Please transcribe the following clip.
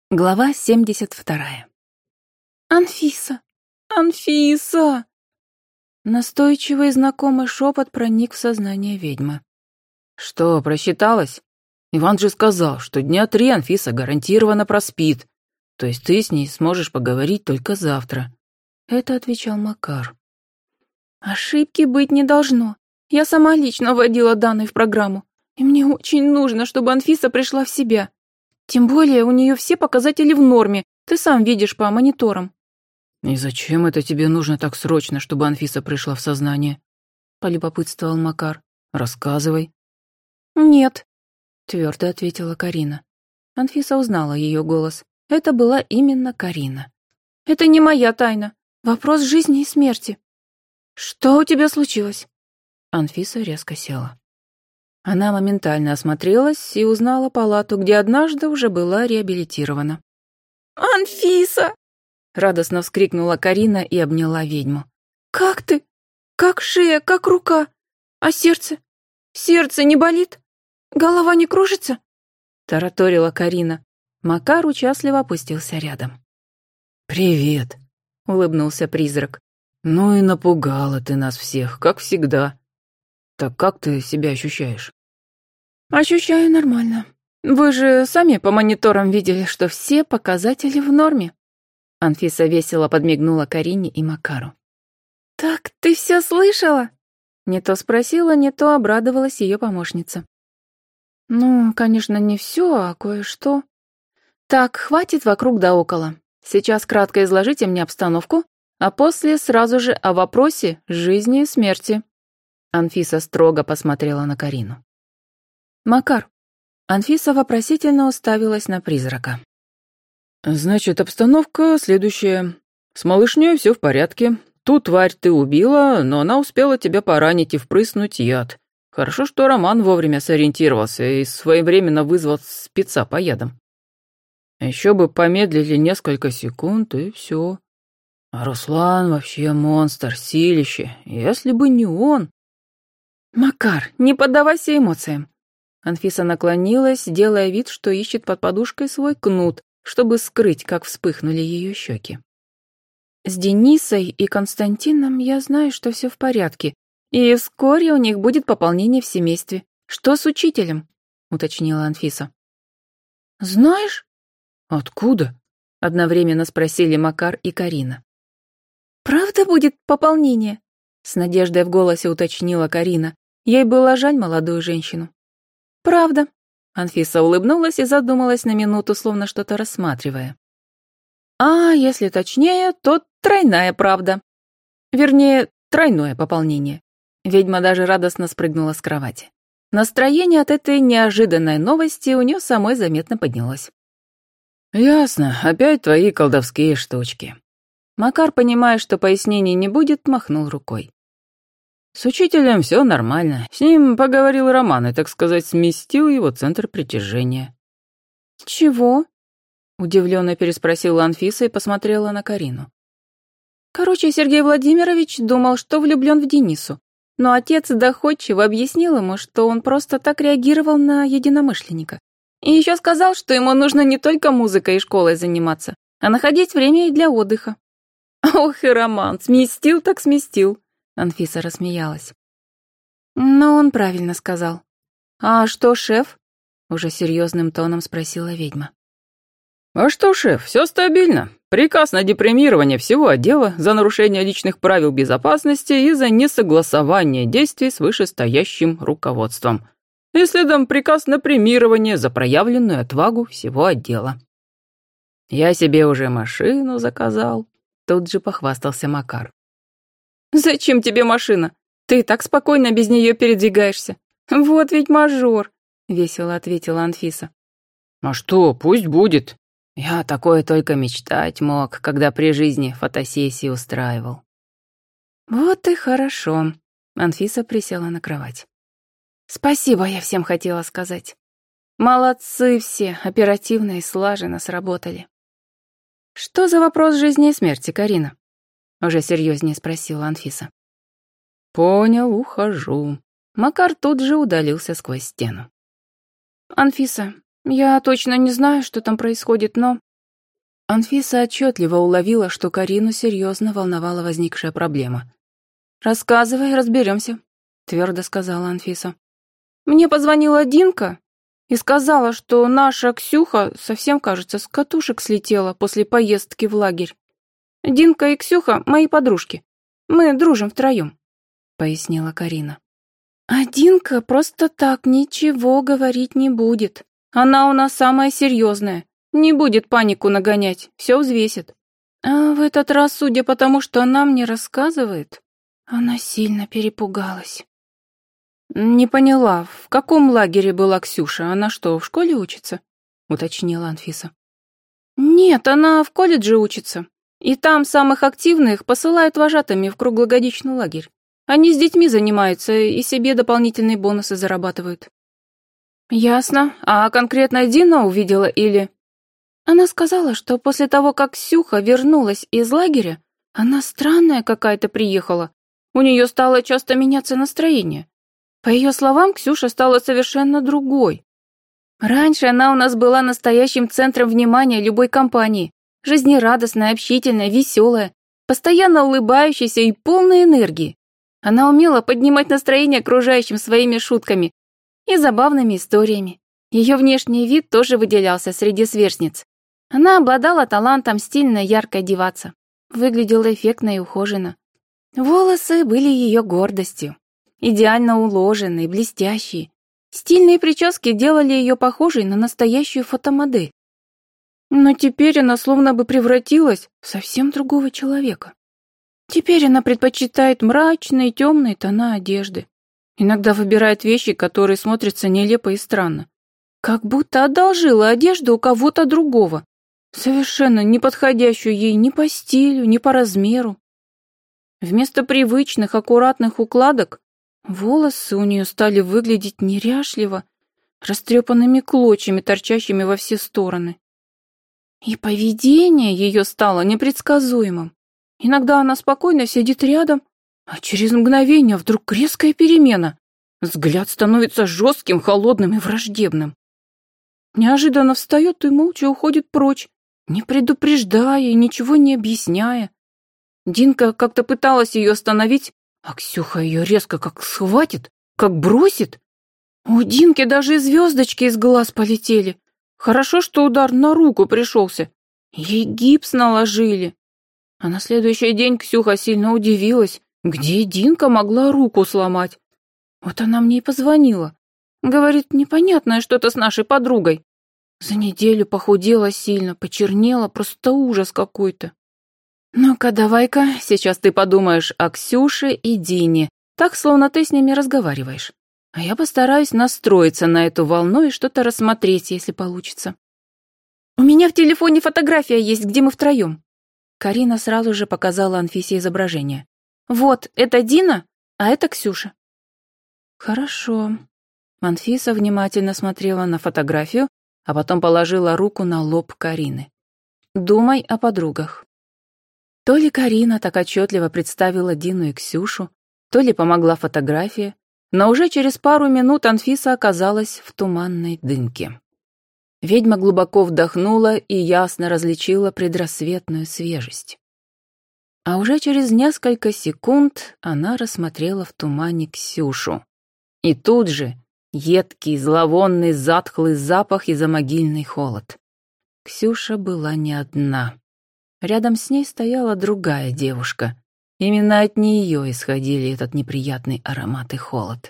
Глава 72. «Анфиса! Анфиса!» Настойчивый знакомый шепот проник в сознание ведьмы. «Что, просчиталась? Иван же сказал, что дня 3 Анфиса гарантированно проспит. То есть ты с ней сможешь поговорить только завтра». Это отвечал Макар. «Ошибки быть не должно. Я сама лично вводила данные в программу, и мне очень нужно, чтобы Анфиса пришла в себя. Тем более у нее все показатели в норме, ты сам видишь по мониторам». «И зачем это тебе нужно так срочно, чтобы Анфиса пришла в сознание?» — полюбопытствовал Макар. «Рассказывай». «Нет», — твердо ответила Карина. Анфиса узнала ее голос. Это была именно Карина. «Это не моя тайна. Вопрос жизни и смерти». «Что у тебя случилось?» Анфиса резко села. Она моментально осмотрелась и узнала палату, где однажды уже была реабилитирована. «Анфиса!» — радостно вскрикнула Карина и обняла ведьму. «Как ты? Как шея, как рука? А сердце? Сердце не болит? Голова не кружится?» — тараторила Карина. Макар участливо опустился рядом. «Привет!» — улыбнулся призрак. «Ну и напугала ты нас всех, как всегда. Так как ты себя ощущаешь?» «Ощущаю нормально. Вы же сами по мониторам видели, что все показатели в норме». Анфиса весело подмигнула Карине и Макару. «Так ты все слышала?» Не то спросила, не то обрадовалась ее помощница. «Ну, конечно, не все, а кое-что. Так, хватит вокруг да около. Сейчас кратко изложите мне обстановку, а после сразу же о вопросе жизни и смерти». Анфиса строго посмотрела на Карину. «Макар». Анфиса вопросительно уставилась на призрака. «Значит, обстановка следующая. С малышней все в порядке. Ту тварь ты убила, но она успела тебя поранить и впрыснуть яд. Хорошо, что Роман вовремя сориентировался и своевременно вызвал спеца по ядам. Еще бы помедлили несколько секунд, и все. А Руслан вообще монстр, силище. Если бы не он...» «Макар, не поддавайся эмоциям». Анфиса наклонилась, делая вид, что ищет под подушкой свой кнут, чтобы скрыть, как вспыхнули ее щеки. «С Денисой и Константином я знаю, что все в порядке, и вскоре у них будет пополнение в семействе. Что с учителем?» — уточнила Анфиса. «Знаешь?» «Откуда?» — одновременно спросили Макар и Карина. «Правда будет пополнение?» — с надеждой в голосе уточнила Карина. Ей было жаль молодую женщину. «Правда». Анфиса улыбнулась и задумалась на минуту, словно что-то рассматривая. «А если точнее, то тройная правда. Вернее, тройное пополнение». Ведьма даже радостно спрыгнула с кровати. Настроение от этой неожиданной новости у нее самой заметно поднялось. «Ясно, опять твои колдовские штучки». Макар, понимая, что пояснений не будет, махнул рукой. «С учителем все нормально. С ним поговорил Роман и, так сказать, сместил его центр притяжения». «Чего?» — удивленно переспросила Анфиса и посмотрела на Карину. «Короче, Сергей Владимирович думал, что влюблен в Денису, но отец доходчиво объяснил ему, что он просто так реагировал на единомышленника. И еще сказал, что ему нужно не только музыкой и школой заниматься, а находить время и для отдыха». «Ох и Роман, сместил так сместил», — Анфиса рассмеялась. «Но он правильно сказал. А что, шеф?» — уже серьезным тоном спросила ведьма. «А что, шеф, все стабильно. Приказ на депримирование всего отдела за нарушение личных правил безопасности и за несогласование действий с вышестоящим руководством. И следом приказ на премирование за проявленную отвагу всего отдела. Я себе уже машину заказал», — тут же похвастался Макар. «Зачем тебе машина? Ты так спокойно без нее передвигаешься. Вот ведь мажор», — весело ответила Анфиса. «А что, пусть будет. Я такое только мечтать мог, когда при жизни фотосессии устраивал». «Вот и хорошо», — Анфиса присела на кровать. «Спасибо, я всем хотела сказать. Молодцы все, оперативно и слаженно сработали». «Что за вопрос жизни и смерти, Карина?» — уже серьезнее спросила Анфиса. «Понял, ухожу». Макар тут же удалился сквозь стену. «Анфиса, я точно не знаю, что там происходит, но Анфиса отчетливо уловила, что Карину серьезно волновала возникшая проблема. «Рассказывай, разберемся», — твердо сказала Анфиса. «Мне позвонила Динка и сказала, что наша Ксюха совсем, кажется, с катушек слетела после поездки в лагерь. Динка и Ксюха — мои подружки. Мы дружим втроем», — пояснила Карина. «А Динка просто так ничего говорить не будет. Она у нас самая серьезная. Не будет панику нагонять, все взвесит. А в этот раз, судя по тому, что она мне рассказывает, она сильно перепугалась». «Не поняла, в каком лагере была Ксюша? Она что, в школе учится?» — уточнила Анфиса. «Нет, она в колледже учится. И там самых активных посылают вожатыми в круглогодичный лагерь. Они с детьми занимаются и себе дополнительные бонусы зарабатывают». «Ясно. А конкретно Дина увидела или...» Она сказала, что после того, как Ксюха вернулась из лагеря, она странная какая-то приехала. У нее стало часто меняться настроение. По ее словам, Ксюша стала совершенно другой. Раньше она у нас была настоящим центром внимания любой компании. Жизнерадостная, общительная, веселая, постоянно улыбающаяся и полной энергии. Она умела поднимать настроение окружающим своими шутками и забавными историями. Ее внешний вид тоже выделялся среди сверстниц. Она обладала талантом стильно ярко одеваться. Выглядела эффектно и ухоженно. Волосы были ее гордостью. Идеально уложенные, блестящие. Стильные прически делали ее похожей на настоящую фотомодель. Но теперь она словно бы превратилась в совсем другого человека. Теперь она предпочитает мрачные, темные тона одежды. Иногда выбирает вещи, которые смотрятся нелепо и странно. Как будто одолжила одежду у кого-то другого, совершенно не подходящую ей ни по стилю, ни по размеру. Вместо привычных, аккуратных укладок волосы у нее стали выглядеть неряшливо, растрепанными клочьями, торчащими во все стороны. И поведение ее стало непредсказуемым. Иногда она спокойно сидит рядом, а через мгновение вдруг резкая перемена. Взгляд становится жестким, холодным и враждебным. Неожиданно встает и молча уходит прочь, не предупреждая и ничего не объясняя. Динка как-то пыталась ее остановить, а Ксюха ее резко как схватит, как бросит. У Динки даже и звездочки из глаз полетели. Хорошо, что удар на руку пришелся. Ей гипс наложили. А на следующий день Ксюха сильно удивилась, где Динка могла руку сломать. Вот она мне и позвонила. Говорит, непонятное что-то с нашей подругой. За неделю похудела сильно, почернела, просто ужас какой-то. Ну-ка, давай-ка, сейчас ты подумаешь о Ксюше и Дине, так, словно ты с ними разговариваешь. А я постараюсь настроиться на эту волну и что-то рассмотреть, если получится. У меня в телефоне фотография есть, где мы втроем. Карина сразу же показала Анфисе изображение. Вот, это Дина, а это Ксюша. Хорошо. Анфиса внимательно смотрела на фотографию, а потом положила руку на лоб Карины. Думай о подругах. То ли Карина так отчетливо представила Дину и Ксюшу, то ли помогла фотография, но уже через пару минут Анфиса оказалась в туманной дымке. Ведьма глубоко вдохнула и ясно различила предрассветную свежесть. А уже через несколько секунд она рассмотрела в тумане Ксюшу. И тут же едкий, зловонный, затхлый запах и замогильный холод. Ксюша была не одна. Рядом с ней стояла другая девушка. Именно от нее исходили этот неприятный аромат и холод.